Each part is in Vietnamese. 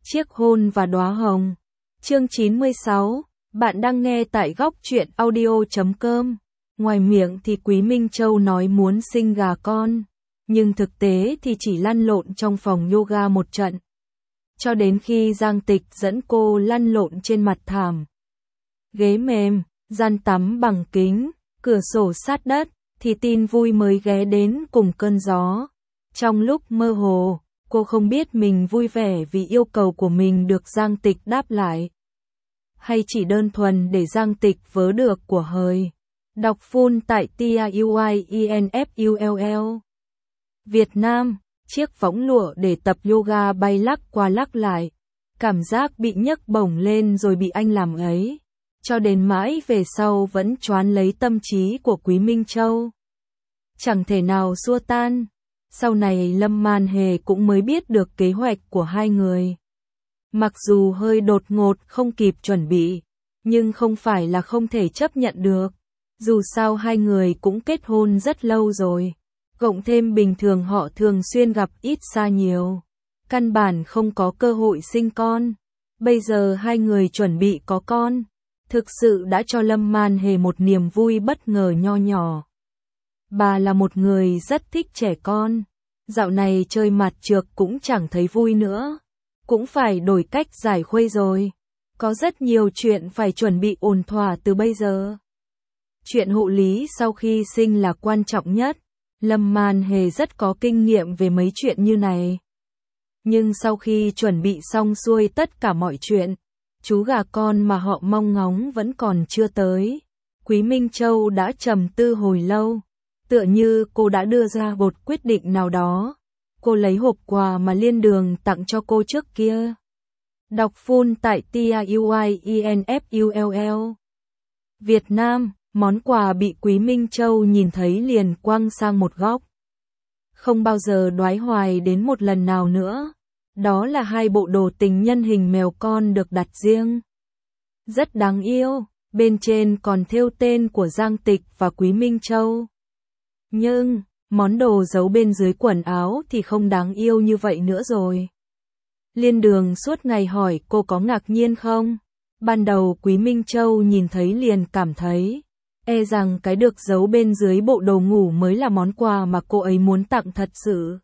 Chiếc hôn và đóa hồng. Chương 96. Bạn đang nghe tại góc truyện audio.com. Ngoài miệng thì Quý Minh Châu nói muốn sinh gà con, nhưng thực tế thì chỉ lăn lộn trong phòng yoga một trận. Cho đến khi Giang Tịch dẫn cô lăn lộn trên mặt thảm. Ghế mềm, gian tắm bằng kính, cửa sổ sát đất, thì tin vui mới ghé đến cùng cơn gió. Trong lúc mơ hồ, cô không biết mình vui vẻ vì yêu cầu của mình được Giang Tịch đáp lại, hay chỉ đơn thuần để Giang Tịch vớ được của hời. Đọc full tại TIUIENFULL. Việt Nam, chiếc võng lụa để tập yoga bay lắc qua lắc lại. Cảm giác bị nhấc bổng lên rồi bị anh làm ấy. Cho đến mãi về sau vẫn choán lấy tâm trí của Quý Minh Châu. Chẳng thể nào xua tan. Sau này Lâm Man Hề cũng mới biết được kế hoạch của hai người. Mặc dù hơi đột ngột không kịp chuẩn bị, nhưng không phải là không thể chấp nhận được. Dù sao hai người cũng kết hôn rất lâu rồi. Cộng thêm bình thường họ thường xuyên gặp ít xa nhiều. Căn bản không có cơ hội sinh con. Bây giờ hai người chuẩn bị có con. Thực sự đã cho Lâm Man Hề một niềm vui bất ngờ nho nhỏ. Bà là một người rất thích trẻ con. Dạo này chơi mặt trược cũng chẳng thấy vui nữa. Cũng phải đổi cách giải khuây rồi. Có rất nhiều chuyện phải chuẩn bị ổn thỏa từ bây giờ. Chuyện hộ lý sau khi sinh là quan trọng nhất. Lâm Man Hề rất có kinh nghiệm về mấy chuyện như này. Nhưng sau khi chuẩn bị xong xuôi tất cả mọi chuyện, chú gà con mà họ mong ngóng vẫn còn chưa tới. Quý Minh Châu đã trầm tư hồi lâu. Tựa như cô đã đưa ra một quyết định nào đó. Cô lấy hộp quà mà Liên Đường tặng cho cô trước kia. Đọc full tại TIUIENFULL. Việt Nam, món quà bị Quý Minh Châu nhìn thấy liền quăng sang một góc. Không bao giờ đoái hoài đến một lần nào nữa. Đó là hai bộ đồ tình nhân hình mèo con được đặt riêng. Rất đáng yêu, bên trên còn thêu tên của Giang Tịch và Quý Minh Châu. Nhưng, món đồ giấu bên dưới quần áo thì không đáng yêu như vậy nữa rồi. Liên Đường suốt ngày hỏi cô có ngạc nhiên không? Ban đầu Quý Minh Châu nhìn thấy liền cảm thấy, e rằng cái được giấu bên dưới bộ đồ ngủ mới là món quà mà cô ấy muốn tặng thật sự.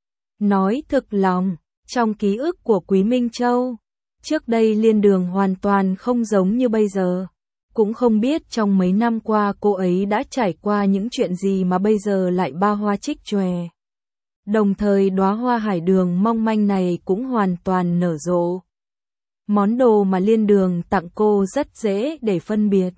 Nói thực lòng, trong ký ức của Quý Minh Châu, trước đây Liên Đường hoàn toàn không giống như bây giờ. Cũng không biết trong mấy năm qua cô ấy đã trải qua những chuyện gì mà bây giờ lại ba hoa trích chòe. Đồng thời đóa hoa hải đường mong manh này cũng hoàn toàn nở rộ. Món đồ mà Liên Đường tặng cô rất dễ để phân biệt.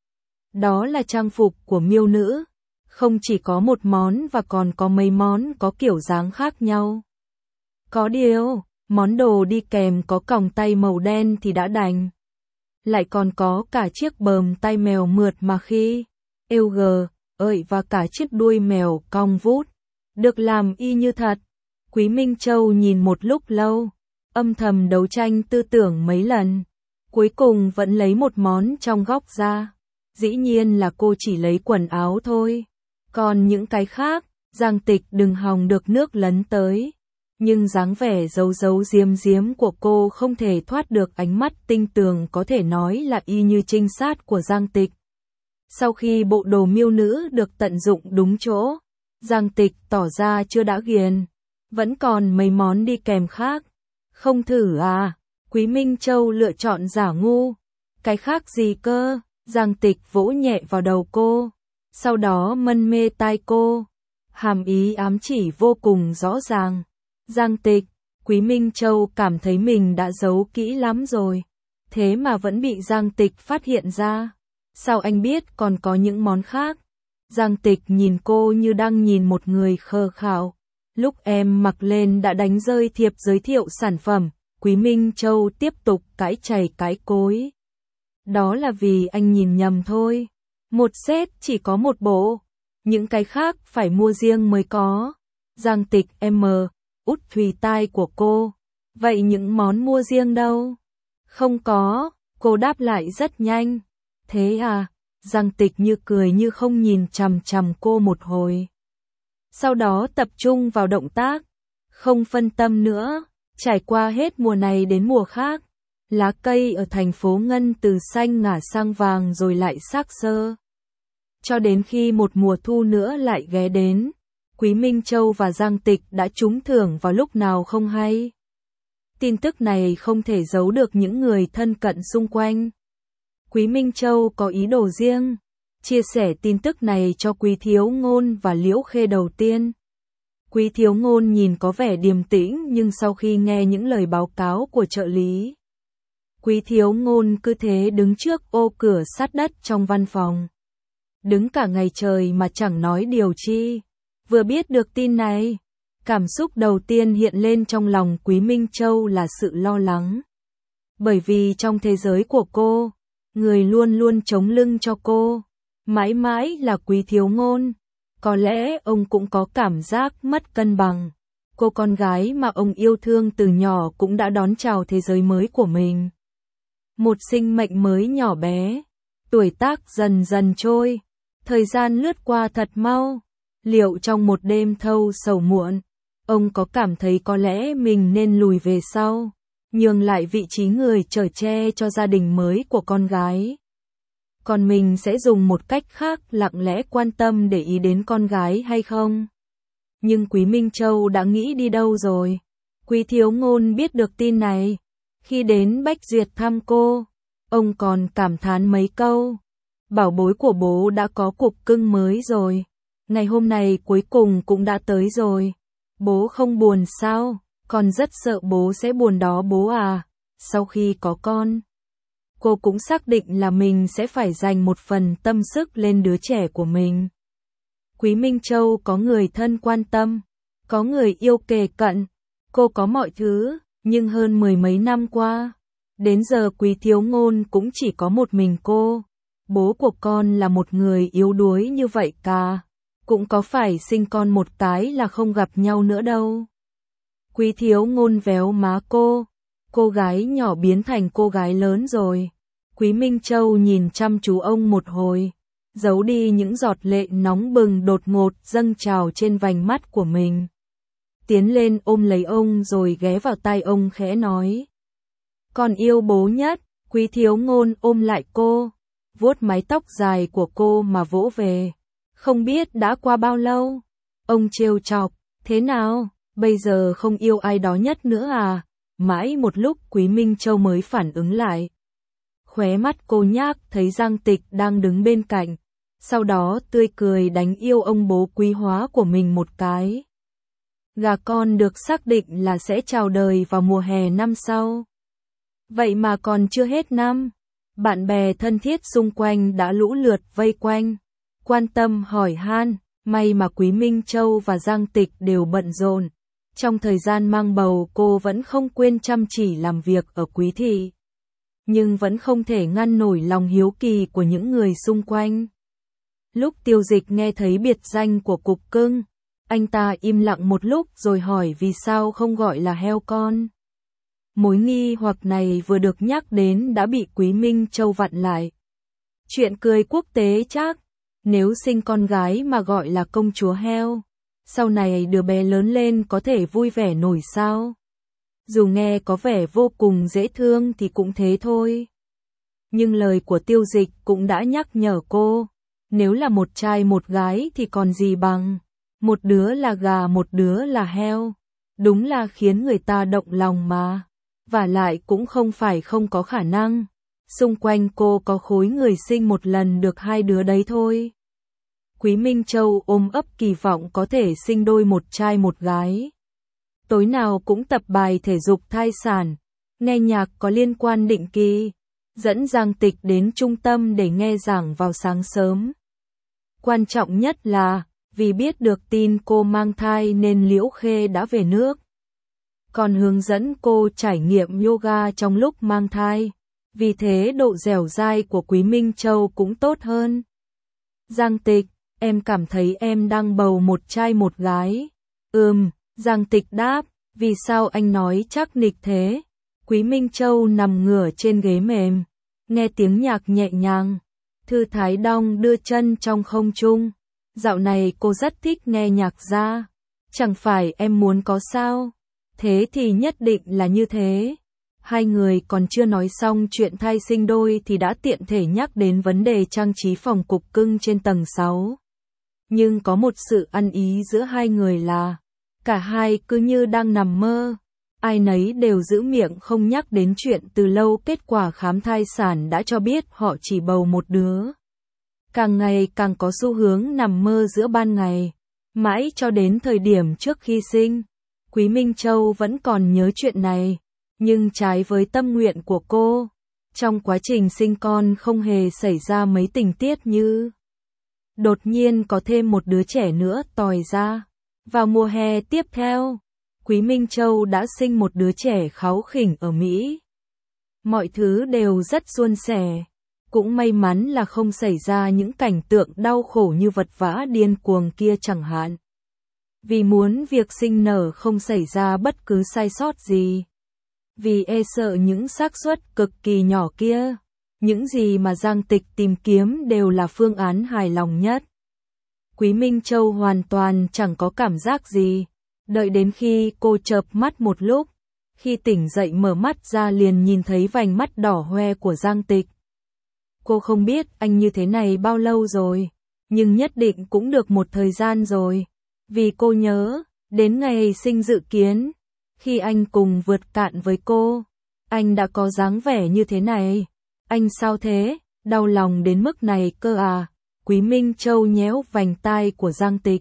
Đó là trang phục của miêu nữ. Không chỉ có một món và còn có mấy món có kiểu dáng khác nhau. Có điều, món đồ đi kèm có còng tay màu đen thì đã đành. Lại còn có cả chiếc bờm tay mèo mượt mà khi êu gờ, và cả chiếc đuôi mèo cong vút. Được làm y như thật. Quý Minh Châu nhìn một lúc lâu, âm thầm đấu tranh tư tưởng mấy lần. Cuối cùng vẫn lấy một món trong góc ra. Dĩ nhiên là cô chỉ lấy quần áo thôi. Còn những cái khác, Giang Tịch đừng hòng được nước lấn tới. Nhưng dáng vẻ giấu giấu giếm giếm của cô không thể thoát được ánh mắt tinh tường, có thể nói là y như trinh sát của Giang Tịch. Sau khi bộ đồ miêu nữ được tận dụng đúng chỗ, Giang Tịch tỏ ra chưa đã ghiền. Vẫn còn mấy món đi kèm khác. Không thử à? Quý Minh Châu lựa chọn giả ngu. Cái khác gì cơ? Giang Tịch vỗ nhẹ vào đầu cô. Sau đó mân mê tai cô. Hàm ý ám chỉ vô cùng rõ ràng. Giang Tịch, Quý Minh Châu cảm thấy mình đã giấu kỹ lắm rồi. Thế mà vẫn bị Giang Tịch phát hiện ra. Sao anh biết còn có những món khác? Giang Tịch nhìn cô như đang nhìn một người khờ khạo. Lúc em mặc lên đã đánh rơi thiệp giới thiệu sản phẩm. Quý Minh Châu tiếp tục cãi chày cãi cối. Đó là vì anh nhìn nhầm thôi. Một set chỉ có một bộ. Những cái khác phải mua riêng mới có. Giang Tịch út thùy tai của cô. Vậy những món mua riêng đâu? Không có, cô đáp lại rất nhanh. Thế à? Giang Tịch như cười như không nhìn chằm chằm cô một hồi. Sau đó tập trung vào động tác. Không phân tâm nữa. Trải qua hết mùa này đến mùa khác, lá cây ở thành phố Ngân từ xanh ngả sang vàng rồi lại xác xơ. Cho đến khi một mùa thu nữa lại ghé đến, Quý Minh Châu và Giang Tịch đã trúng thưởng vào lúc nào không hay. Tin tức này không thể giấu được những người thân cận xung quanh. Quý Minh Châu có ý đồ riêng, chia sẻ tin tức này cho Quý Thiếu Ngôn và Liễu Khê đầu tiên. Quý Thiếu Ngôn nhìn có vẻ điềm tĩnh nhưng sau khi nghe những lời báo cáo của trợ lý, Quý Thiếu Ngôn cứ thế đứng trước ô cửa sát đất trong văn phòng. Đứng cả ngày trời mà chẳng nói điều chi. Vừa biết được tin này, cảm xúc đầu tiên hiện lên trong lòng Quý Minh Châu là sự lo lắng. Bởi vì trong thế giới của cô, người luôn luôn chống lưng cho cô, mãi mãi là Quý Thiếu Ngôn. Có lẽ ông cũng có cảm giác mất cân bằng. Cô con gái mà ông yêu thương từ nhỏ cũng đã đón chào thế giới mới của mình. Một sinh mệnh mới nhỏ bé, tuổi tác dần dần trôi, thời gian lướt qua thật mau. Liệu trong một đêm thâu sầu muộn, ông có cảm thấy có lẽ mình nên lùi về sau, nhường lại vị trí người chở che cho gia đình mới của con gái? Còn mình sẽ dùng một cách khác lặng lẽ quan tâm để ý đến con gái hay không? Nhưng Quý Minh Châu đã nghĩ đi đâu rồi? Quý Thiếu Ngôn biết được tin này. Khi đến Bách Duyệt thăm cô, ông còn cảm thán mấy câu. Bảo bối của bố đã có cục cưng mới rồi. Ngày hôm nay cuối cùng cũng đã tới rồi. Bố không buồn sao? Con rất sợ bố sẽ buồn đó bố à. Sau khi có con, cô cũng xác định là mình sẽ phải dành một phần tâm sức lên đứa trẻ của mình. Quý Minh Châu có người thân quan tâm, có người yêu kề cận, cô có mọi thứ, nhưng hơn mười mấy năm qua, đến giờ Quý Thiếu Ngôn cũng chỉ có một mình cô. Bố của con là một người yếu đuối như vậy cả, cũng có phải sinh con một cái là không gặp nhau nữa đâu. Quý Thiếu Ngôn véo má cô gái nhỏ biến thành cô gái lớn rồi. Quý Minh Châu nhìn chăm chú ông một hồi, giấu đi những giọt lệ nóng bừng đột ngột dâng trào trên vành mắt của mình. Tiến lên ôm lấy ông rồi ghé vào tai ông khẽ nói. Con yêu bố nhất. Quý Thiếu Ngôn ôm lại cô, vuốt mái tóc dài của cô mà vỗ về. Không biết đã qua bao lâu. Ông trêu chọc, thế nào, bây giờ không yêu ai đó nhất nữa à? Mãi một lúc Quý Minh Châu mới phản ứng lại. Khóe mắt cô nhác thấy Giang Tịch đang đứng bên cạnh, sau đó tươi cười đánh yêu ông bố quý hóa của mình một cái. Gà con được xác định là sẽ chào đời vào mùa hè năm sau. Vậy mà còn chưa hết năm, bạn bè thân thiết xung quanh đã lũ lượt vây quanh, quan tâm hỏi han. May mà Quý Minh Châu và Giang Tịch đều bận rộn. Trong thời gian mang bầu cô vẫn không quên chăm chỉ làm việc ở Quý thị. Nhưng vẫn không thể ngăn nổi lòng hiếu kỳ của những người xung quanh. Lúc Tiêu Dịch nghe thấy biệt danh của cục cưng, anh ta im lặng một lúc rồi hỏi vì sao không gọi là heo con. Mối nghi hoặc này vừa được nhắc đến đã bị Quý Minh Châu vặn lại. Chuyện cười quốc tế chắc, nếu sinh con gái mà gọi là công chúa heo, sau này đứa bé lớn lên có thể vui vẻ nổi sao? Dù nghe có vẻ vô cùng dễ thương thì cũng thế thôi. Nhưng lời của Tiêu Dịch cũng đã nhắc nhở cô, nếu là một trai một gái thì còn gì bằng, một đứa là gà một đứa là heo, đúng là khiến người ta động lòng mà. Vả lại cũng không phải không có khả năng, xung quanh cô có khối người sinh một lần được hai đứa đấy thôi. Quý Minh Châu ôm ấp kỳ vọng có thể sinh đôi một trai một gái. Tối nào cũng tập bài thể dục thai sản, nghe nhạc có liên quan định kỳ, dẫn Giang Tịch đến trung tâm để nghe giảng vào sáng sớm. Quan trọng nhất là, vì biết được tin cô mang thai nên Liễu Khê đã về nước. Còn hướng dẫn cô trải nghiệm yoga trong lúc mang thai, vì thế độ dẻo dai của Quý Minh Châu cũng tốt hơn. Giang Tịch, em cảm thấy em đang bầu một trai một gái. Giang Tịch đáp, vì sao anh nói chắc nịch thế? Quý Minh Châu nằm ngửa trên ghế mềm, nghe tiếng nhạc nhẹ nhàng. Thư Thái đong đưa chân trong không trung. Dạo này cô rất thích nghe nhạc ra. Chẳng phải em muốn có sao? Thế thì nhất định là như thế. Hai người còn chưa nói xong chuyện thai sinh đôi thì đã tiện thể nhắc đến vấn đề trang trí phòng cục cưng trên tầng 6. Nhưng có một sự ăn ý giữa hai người là cả hai cứ như đang nằm mơ. Ai nấy đều giữ miệng không nhắc đến chuyện từ lâu kết quả khám thai sản đã cho biết họ chỉ bầu một đứa. Càng ngày càng có xu hướng nằm mơ giữa ban ngày. Mãi cho đến thời điểm trước khi sinh, Quý Minh Châu vẫn còn nhớ chuyện này. Nhưng trái với tâm nguyện của cô, trong quá trình sinh con không hề xảy ra mấy tình tiết như đột nhiên có thêm một đứa trẻ nữa tòi ra. Vào mùa hè tiếp theo, Quý Minh Châu đã sinh một đứa trẻ kháu khỉnh ở Mỹ. Mọi thứ đều rất suôn sẻ. Cũng may mắn là không xảy ra những cảnh tượng đau khổ như vật vã điên cuồng kia chẳng hạn. Vì muốn việc sinh nở không xảy ra bất cứ sai sót gì. Vì e sợ những xác suất cực kỳ nhỏ kia, những gì mà Giang Tịch tìm kiếm đều là phương án hài lòng nhất. Quý Minh Châu hoàn toàn chẳng có cảm giác gì, đợi đến khi cô chợp mắt một lúc, khi tỉnh dậy mở mắt ra liền nhìn thấy vành mắt đỏ hoe của Giang Tịch. Cô không biết anh như thế này bao lâu rồi, nhưng nhất định cũng được một thời gian rồi, vì cô nhớ, đến ngày sinh dự kiến, khi anh cùng vượt cạn với cô, anh đã có dáng vẻ như thế này. Anh sao thế, đau lòng đến mức này cơ à? Quý Minh Châu nhéo vành tai của Giang Tịch.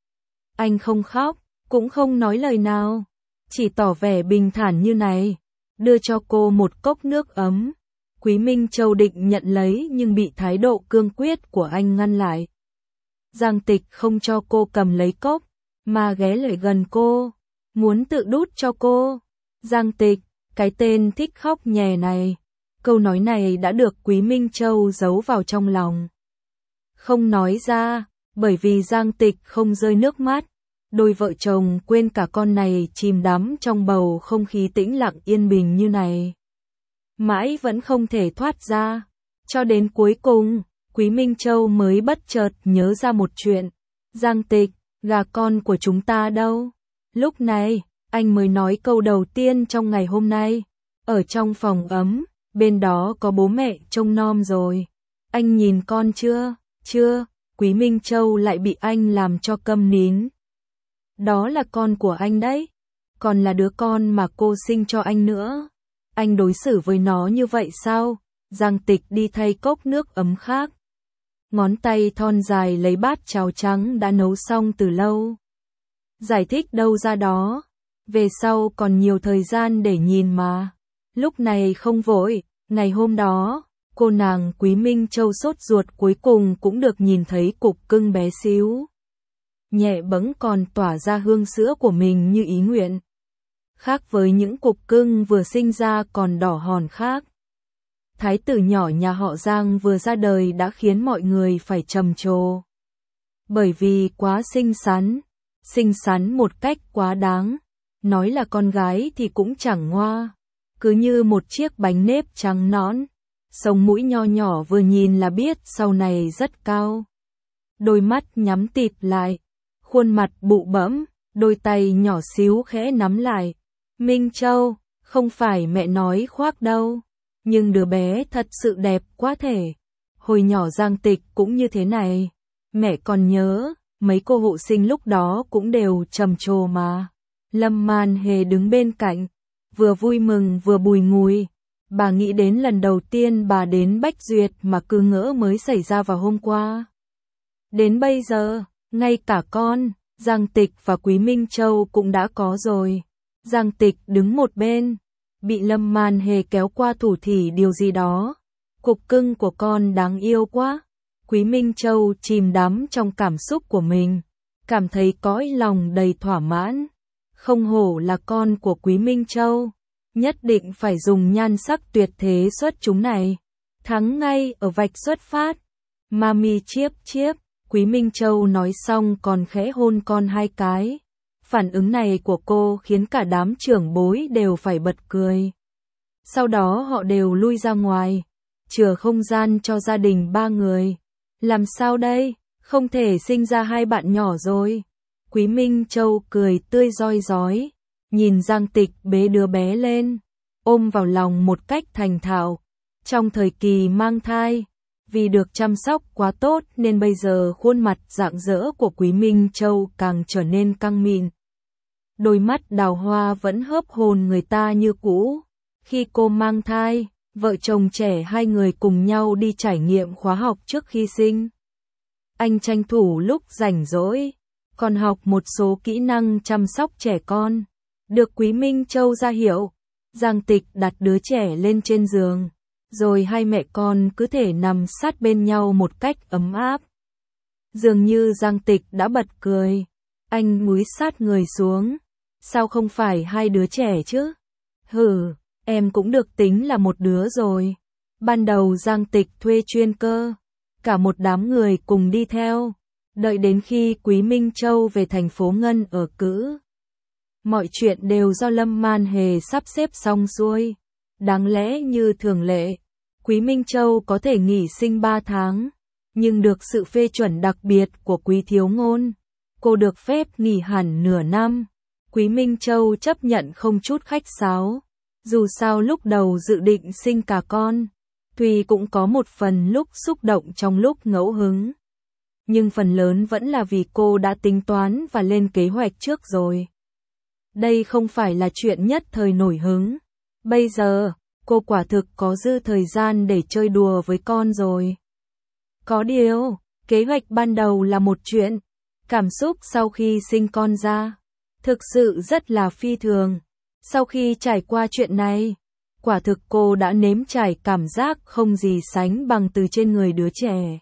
Anh không khóc, cũng không nói lời nào, chỉ tỏ vẻ bình thản như này, đưa cho cô một cốc nước ấm. Quý Minh Châu định nhận lấy nhưng bị thái độ cương quyết của anh ngăn lại. Giang Tịch không cho cô cầm lấy cốc, mà ghé lại gần cô, muốn tự đút cho cô. Giang Tịch, cái tên thích khóc nhè này. Câu nói này đã được Quý Minh Châu giấu vào trong lòng. Không nói ra, bởi vì Giang Tịch không rơi nước mắt. Đôi vợ chồng quên cả con này chìm đắm trong bầu không khí tĩnh lặng yên bình như này. Mãi vẫn không thể thoát ra. Cho đến cuối cùng, Quý Minh Châu mới bất chợt nhớ ra một chuyện. Giang Tịch, gà con của chúng ta đâu? Lúc này, anh mới nói câu đầu tiên trong ngày hôm nay. Ở trong phòng ấm, bên đó có bố mẹ trông nom rồi. Anh nhìn con chưa? Chưa, Quý Minh Châu lại bị anh làm cho câm nín. Đó là con của anh đấy. Còn là đứa con mà cô sinh cho anh nữa. Anh đối xử với nó như vậy sao? Giang Tịch đi thay cốc nước ấm khác. Ngón tay thon dài lấy bát cháo trắng đã nấu xong từ lâu. Giải thích đâu ra đó. Về sau còn nhiều thời gian để nhìn mà. Lúc này không vội. Ngày hôm đó, cô nàng Quý Minh Châu sốt ruột cuối cùng cũng được nhìn thấy cục cưng bé xíu. Nhẹ bẫng còn tỏa ra hương sữa của mình như ý nguyện. Khác với những cục cưng vừa sinh ra còn đỏ hòn khác. Thái tử nhỏ nhà họ Giang vừa ra đời đã khiến mọi người phải trầm trồ. Bởi vì quá xinh xắn một cách quá đáng. Nói là con gái thì cũng chẳng ngoa. Cứ như một chiếc bánh nếp trắng nõn. Sống mũi nho nhỏ vừa nhìn là biết sau này rất cao. Đôi mắt nhắm tịt lại. Khuôn mặt bụ bẫm, đôi tay nhỏ xíu khẽ nắm lại. Minh Châu, không phải mẹ nói khoác đâu. Nhưng đứa bé thật sự đẹp quá thể. Hồi nhỏ Giang Tịch cũng như thế này. Mẹ còn nhớ, mấy cô hộ sinh lúc đó cũng đều trầm trồ mà. Lâm Man Hề đứng bên cạnh, vừa vui mừng vừa bùi ngùi. Bà nghĩ đến lần đầu tiên bà đến Bách Duyệt mà cứ ngỡ mới xảy ra vào hôm qua. Đến bây giờ, ngay cả con, Giang Tịch và Quý Minh Châu cũng đã có rồi. Giang Tịch đứng một bên, bị Lâm Man Hề kéo qua thủ thỉ điều gì đó. Cục cưng của con đáng yêu quá. Quý Minh Châu chìm đắm trong cảm xúc của mình, cảm thấy cõi lòng đầy thỏa mãn. Không hổ là con của Quý Minh Châu, nhất định phải dùng nhan sắc tuyệt thế xuất chúng này. Thắng ngay ở vạch xuất phát. Mami chiếp chiếp, Quý Minh Châu nói xong còn khẽ hôn con 2 cái. Phản ứng này của cô khiến cả đám trưởng bối đều phải bật cười. Sau đó họ đều lui ra ngoài, chừa không gian cho gia đình 3 người. Làm sao đây? Không thể sinh ra 2 bạn nhỏ rồi. Quý Minh Châu cười tươi rói rói, nhìn Giang Tịch bế đứa bé lên, ôm vào lòng một cách thành thạo. Trong thời kỳ mang thai, vì được chăm sóc quá tốt nên bây giờ khuôn mặt rạng rỡ của Quý Minh Châu càng trở nên căng mịn. Đôi mắt đào hoa vẫn hớp hồn người ta như cũ. Khi cô mang thai, vợ chồng trẻ hai người cùng nhau đi trải nghiệm khóa học trước khi sinh. Anh tranh thủ lúc rảnh rỗi, còn học một số kỹ năng chăm sóc trẻ con. Được Quý Minh Châu ra hiệu, Giang Tịch đặt đứa trẻ lên trên giường, rồi hai mẹ con cứ thể nằm sát bên nhau một cách ấm áp. Dường như Giang Tịch đã bật cười, anh cúi sát người xuống. Sao không phải hai đứa trẻ chứ? Hừ, em cũng được tính là một đứa rồi. Ban đầu Giang Tịch thuê chuyên cơ, cả một đám người cùng đi theo, đợi đến khi Quý Minh Châu về thành phố Ngân ở cữ. Mọi chuyện đều do Lâm Man Hề sắp xếp xong xuôi. Đáng lẽ như thường lệ, Quý Minh Châu có thể nghỉ sinh 3 tháng, nhưng được sự phê chuẩn đặc biệt của Quý Thiếu Ngôn, cô được phép nghỉ hẳn nửa năm. Quý Minh Châu chấp nhận không chút khách sáo. Dù sao lúc đầu dự định sinh cả con, tuy cũng có một phần lúc xúc động trong lúc ngẫu hứng, nhưng phần lớn vẫn là vì cô đã tính toán và lên kế hoạch trước rồi. Đây không phải là chuyện nhất thời nổi hứng. Bây giờ, cô quả thực có dư thời gian để chơi đùa với con rồi. Có điều, kế hoạch ban đầu là một chuyện, cảm xúc sau khi sinh con ra thực sự rất là phi thường. Sau khi trải qua chuyện này, quả thực cô đã nếm trải cảm giác không gì sánh bằng từ trên người đứa trẻ.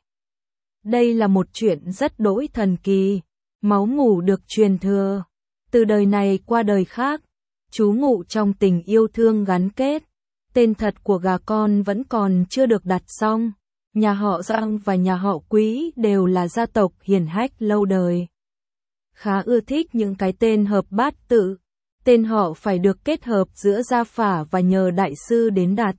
Đây là một chuyện rất đỗi thần kỳ, máu mủ được truyền thừa, từ đời này qua đời khác, trú ngụ trong tình yêu thương gắn kết. Tên thật của gà con vẫn còn chưa được đặt xong. Nhà họ Giang và nhà họ Quý đều là gia tộc hiển hách lâu đời. Khá ưa thích những cái tên hợp bát tự. Tên họ phải được kết hợp giữa gia phả và nhờ đại sư đến đặt.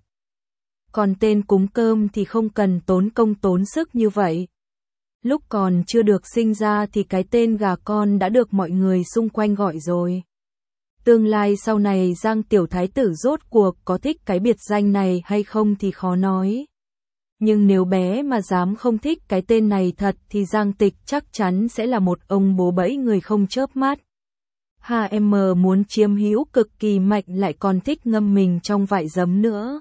Còn tên cúng cơm thì không cần tốn công tốn sức như vậy. Lúc còn chưa được sinh ra thì cái tên gà con đã được mọi người xung quanh gọi rồi. Tương lai sau này Giang tiểu thái tử rốt cuộc có thích cái biệt danh này hay không thì khó nói. Nhưng nếu bé mà dám không thích cái tên này thật thì Giang Tịch chắc chắn sẽ là một ông bố bẫy người không chớp mắt. HM muốn chiếm hữu cực kỳ mạnh lại còn thích ngâm mình trong vại giấm nữa.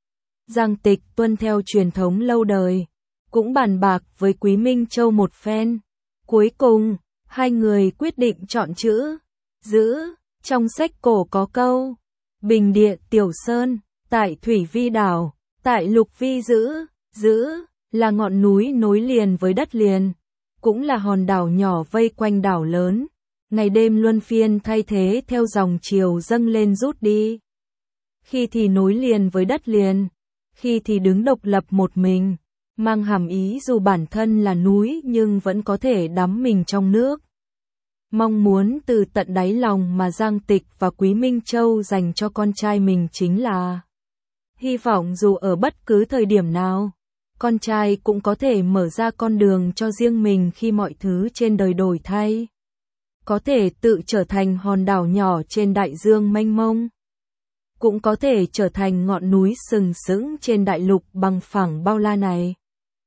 Giang Tịch tuân theo truyền thống lâu đời, cũng bàn bạc với Quý Minh Châu một phen. Cuối cùng, hai người quyết định chọn chữ giữ. Trong sách cổ có câu, bình địa tiểu sơn, tại thủy vi đảo, tại lục vi giữ. Giữ là ngọn núi nối liền với đất liền, cũng là hòn đảo nhỏ vây quanh đảo lớn, ngày đêm luân phiên thay thế theo dòng chiều dâng lên rút đi. Khi thì nối liền với đất liền, khi thì đứng độc lập một mình, mang hàm ý dù bản thân là núi nhưng vẫn có thể đắm mình trong nước. Mong muốn từ tận đáy lòng mà Giang Tịch và Quý Minh Châu dành cho con trai mình chính là hy vọng dù ở bất cứ thời điểm nào, con trai cũng có thể mở ra con đường cho riêng mình khi mọi thứ trên đời đổi thay. Có thể tự trở thành hòn đảo nhỏ trên đại dương mênh mông. Cũng có thể trở thành ngọn núi sừng sững trên đại lục bằng phẳng bao la này.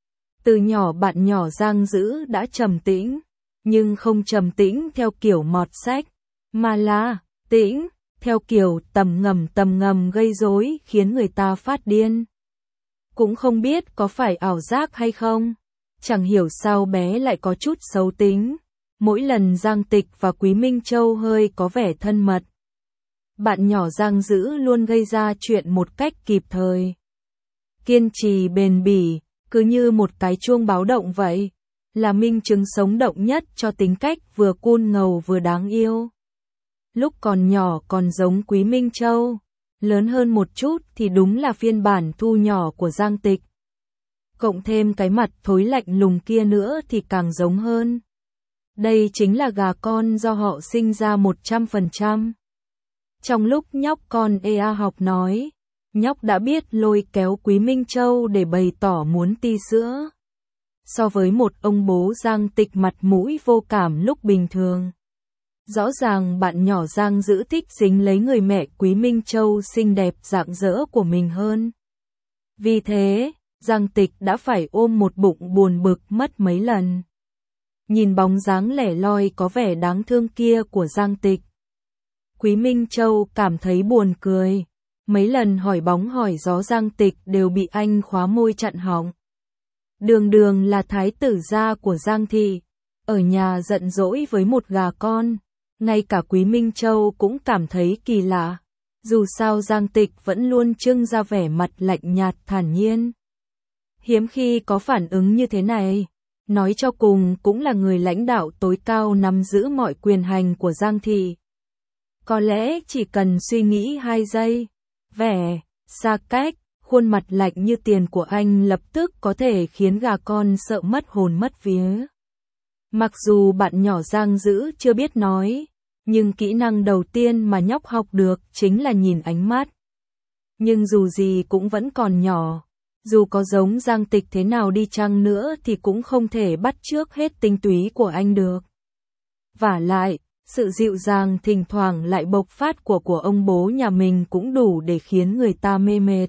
Từ nhỏ bạn nhỏ Giang Dữ đã trầm tĩnh, nhưng không trầm tĩnh theo kiểu mọt sách, mà là tĩnh theo kiểu tầm ngầm gây rối khiến người ta phát điên. Cũng không biết có phải ảo giác hay không, chẳng hiểu sao bé lại có chút xấu tính. Mỗi lần Giang Tịch và Quý Minh Châu hơi có vẻ thân mật, bạn nhỏ Giang Dữ luôn gây ra chuyện một cách kịp thời. Kiên trì bền bỉ, cứ như một cái chuông báo động vậy, là minh chứng sống động nhất cho tính cách vừa cool ngầu vừa đáng yêu. Lúc còn nhỏ còn giống Quý Minh Châu, lớn hơn một chút thì đúng là phiên bản thu nhỏ của Giang Tịch. Cộng thêm cái mặt thối lạnh lùng kia nữa thì càng giống hơn. Đây chính là gà con do họ sinh ra 100%. Trong lúc nhóc con ea học nói, nhóc đã biết lôi kéo Quý Minh Châu để bày tỏ muốn ti sữa. So với một ông bố Giang Tịch mặt mũi vô cảm lúc bình thường, Rõ ràng bạn nhỏ Giang Dữ thích dính lấy người mẹ Quý Minh Châu xinh đẹp rạng rỡ của mình hơn. Vì thế, Giang Tịch đã phải ôm một bụng buồn bực mất mấy lần. Nhìn bóng dáng lẻ loi có vẻ đáng thương kia của Giang Tịch, Quý Minh Châu cảm thấy buồn cười. Mấy lần hỏi bóng hỏi gió Giang Tịch đều bị anh khóa môi chặn họng. Đường đường là thái tử gia của Giang Thị, ở nhà giận dỗi với một gà con. Ngay cả Quý Minh Châu cũng cảm thấy kỳ lạ. Dù sao Giang Tịch vẫn luôn trưng ra vẻ mặt lạnh nhạt thản nhiên. Hiếm khi có phản ứng như thế này. Nói cho cùng cũng là người lãnh đạo tối cao nắm giữ mọi quyền hành của Giang Thị. Có lẽ chỉ cần suy nghĩ 2 giây, vẻ xa cách, khuôn mặt lạnh như tiền của anh lập tức có thể khiến gà con sợ mất hồn mất vía. Mặc dù bạn nhỏ Giang Dữ chưa biết nói, nhưng kỹ năng đầu tiên mà nhóc học được chính là nhìn ánh mắt. Nhưng dù gì cũng vẫn còn nhỏ, dù có giống Giang Tịch thế nào đi chăng nữa thì cũng không thể bắt chước hết tinh túy của anh được. Vả lại, sự dịu dàng thỉnh thoảng lại bộc phát của ông bố nhà mình cũng đủ để khiến người ta mê mệt.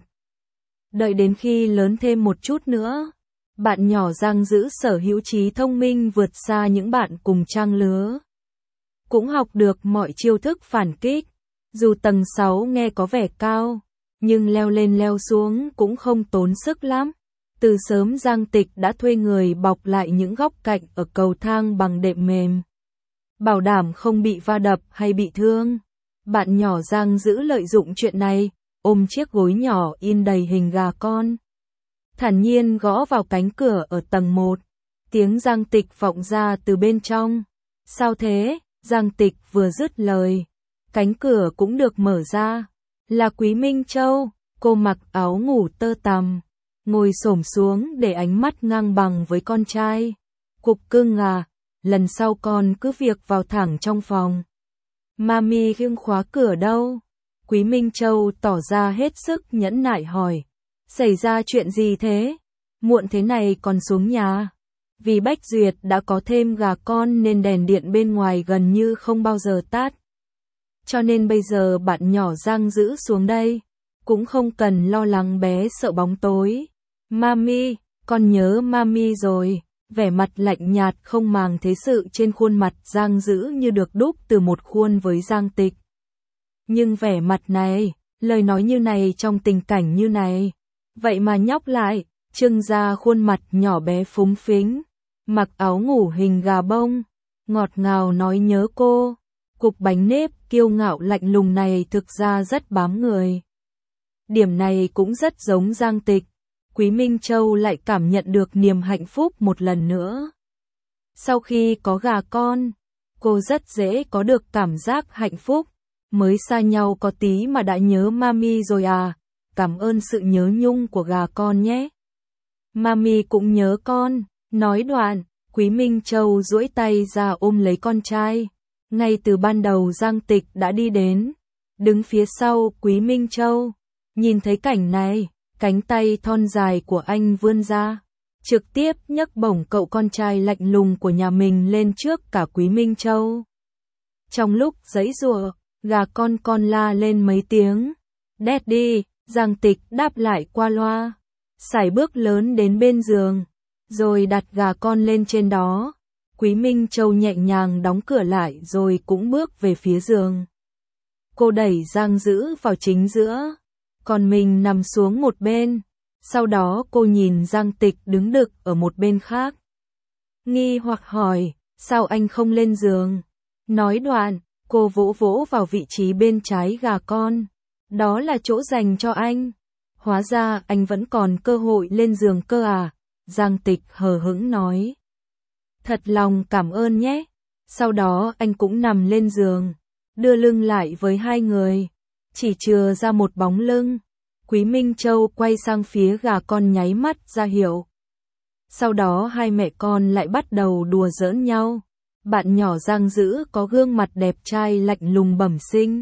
Đợi đến khi lớn thêm một chút nữa, bạn nhỏ Giang Dữ sở hữu trí thông minh vượt xa những bạn cùng trang lứa. Cũng học được mọi chiêu thức phản kích, dù tầng 6 nghe có vẻ cao, nhưng leo lên leo xuống cũng không tốn sức lắm. Từ sớm Giang Tịch đã thuê người bọc lại những góc cạnh ở cầu thang bằng đệm mềm, bảo đảm không bị va đập hay bị thương. Bạn nhỏ Giang Dữ lợi dụng chuyện này, ôm chiếc gối nhỏ in đầy hình gà con, thản nhiên gõ vào cánh cửa ở tầng 1. Tiếng Giang Tịch vọng ra từ bên trong. Sao thế? Giang Tịch vừa dứt lời, cánh cửa cũng được mở ra. Là Quý Minh Châu, cô mặc áo ngủ tơ tằm, ngồi xổm xuống để ánh mắt ngang bằng với con trai. Cục cưng à, lần sau con cứ việc vào thẳng trong phòng. Mami không khóa cửa đâu. Quý Minh Châu tỏ ra hết sức nhẫn nại hỏi. Xảy ra chuyện gì thế? Muộn thế này còn xuống nhà. Vì Bách Duyệt đã có thêm gà con nên đèn điện bên ngoài gần như không bao giờ tắt. Cho nên bây giờ bạn nhỏ Giang Dữ xuống đây, cũng không cần lo lắng bé sợ bóng tối. Mami, con nhớ Mami rồi. Vẻ mặt lạnh nhạt không màng thế sự trên khuôn mặt Giang Dữ như được đúc từ một khuôn với Giang Tịch. Nhưng vẻ mặt này, lời nói như này trong tình cảnh như này, vậy mà nhóc lại trưng ra khuôn mặt nhỏ bé phúng phính, mặc áo ngủ hình gà bông, ngọt ngào nói nhớ cô. Cục bánh nếp kiêu ngạo lạnh lùng này thực ra rất bám người. Điểm này cũng rất giống Giang Tịch. Quý Minh Châu lại cảm nhận được niềm hạnh phúc một lần nữa. Sau khi có gà con, cô rất dễ có được cảm giác hạnh phúc. Mới xa nhau có tí mà đã nhớ Mami rồi à, cảm ơn sự nhớ nhung của gà con nhé. Mami cũng nhớ con. Nói đoạn, Quý Minh Châu duỗi tay ra ôm lấy con trai. Ngay từ ban đầu Giang Tịch đã đi đến, đứng phía sau Quý Minh Châu. Nhìn thấy cảnh này, cánh tay thon dài của anh vươn ra, trực tiếp nhấc bổng cậu con trai lạnh lùng của nhà mình lên trước cả Quý Minh Châu. Trong lúc giãy giụa, gà con la lên mấy tiếng. Daddy, Giang Tịch đáp lại qua loa, sải bước lớn đến bên giường, rồi đặt gà con lên trên đó. Quý Minh Châu nhẹ nhàng đóng cửa lại rồi cũng bước về phía giường. Cô đẩy Giang Dữ vào chính giữa, còn mình nằm xuống một bên. Sau đó cô nhìn Giang Tịch đứng đực ở một bên khác. Nghi hoặc hỏi, sao anh không lên giường? Nói đoạn, cô vỗ vỗ vào vị trí bên trái gà con. Đó là chỗ dành cho anh. Hóa ra anh vẫn còn cơ hội lên giường cơ à? Giang Tịch hờ hững nói. Thật lòng cảm ơn nhé. Sau đó anh cũng nằm lên giường, đưa lưng lại với hai người. Chỉ chừa ra một bóng lưng. Quý Minh Châu quay sang phía gà con nháy mắt ra hiệu. Sau đó hai mẹ con lại bắt đầu đùa giỡn nhau. Bạn nhỏ Giang Dữ có gương mặt đẹp trai lạnh lùng bẩm sinh.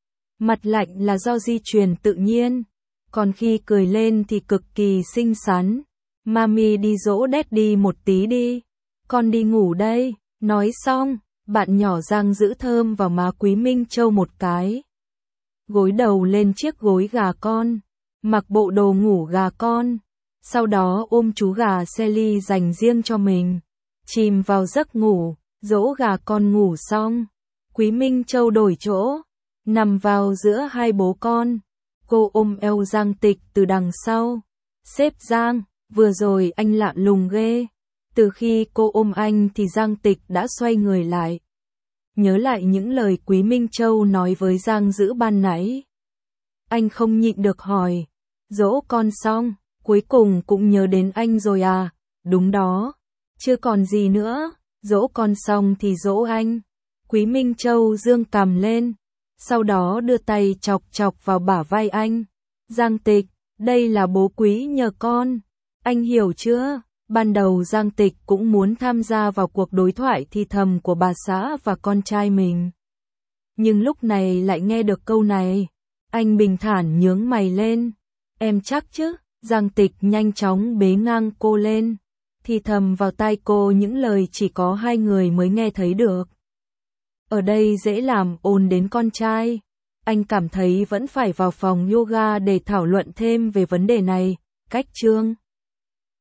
Mặt lạnh là do di truyền tự nhiên, còn khi cười lên thì cực kỳ xinh xắn. Mami đi dỗ Daddy một tí đi, con đi ngủ đây. Nói xong, Bạn nhỏ Giang giữ thơm vào má Quý Minh Châu một cái. Gối đầu lên chiếc gối gà con, mặc bộ đồ ngủ gà con, sau đó ôm chú gà Sally dành riêng cho mình, chìm vào giấc ngủ, dỗ gà con ngủ xong. Quý Minh Châu đổi chỗ, nằm vào giữa hai bố con, cô ôm eo Giang Tịch từ đằng sau. Sếp Giang, vừa rồi anh lạ lùng ghê. Từ khi cô ôm anh thì Giang Tịch đã xoay người lại. Nhớ lại những lời Quý Minh Châu nói với Giang Dữ ban nãy. Anh không nhịn được hỏi, dỗ con xong, cuối cùng cũng nhớ đến anh rồi à? Đúng đó, chưa còn gì nữa, dỗ con xong thì dỗ anh. Quý Minh Châu giương cằm lên, sau đó đưa tay chọc chọc vào bả vai anh. Giang Tịch, đây là bố Quý nhờ con, anh hiểu chưa? Ban đầu Giang Tịch cũng muốn tham gia vào cuộc đối thoại thì thầm của bà xã và con trai mình. Nhưng lúc này lại nghe được câu này, anh bình thản nhướng mày lên. Em chắc chứ? Giang Tịch nhanh chóng bế ngang cô lên, thì thầm vào tai cô những lời chỉ có hai người mới nghe thấy được. Ở đây dễ làm ồn đến con trai. Anh cảm thấy vẫn phải vào phòng yoga để thảo luận thêm về vấn đề này. Cách chương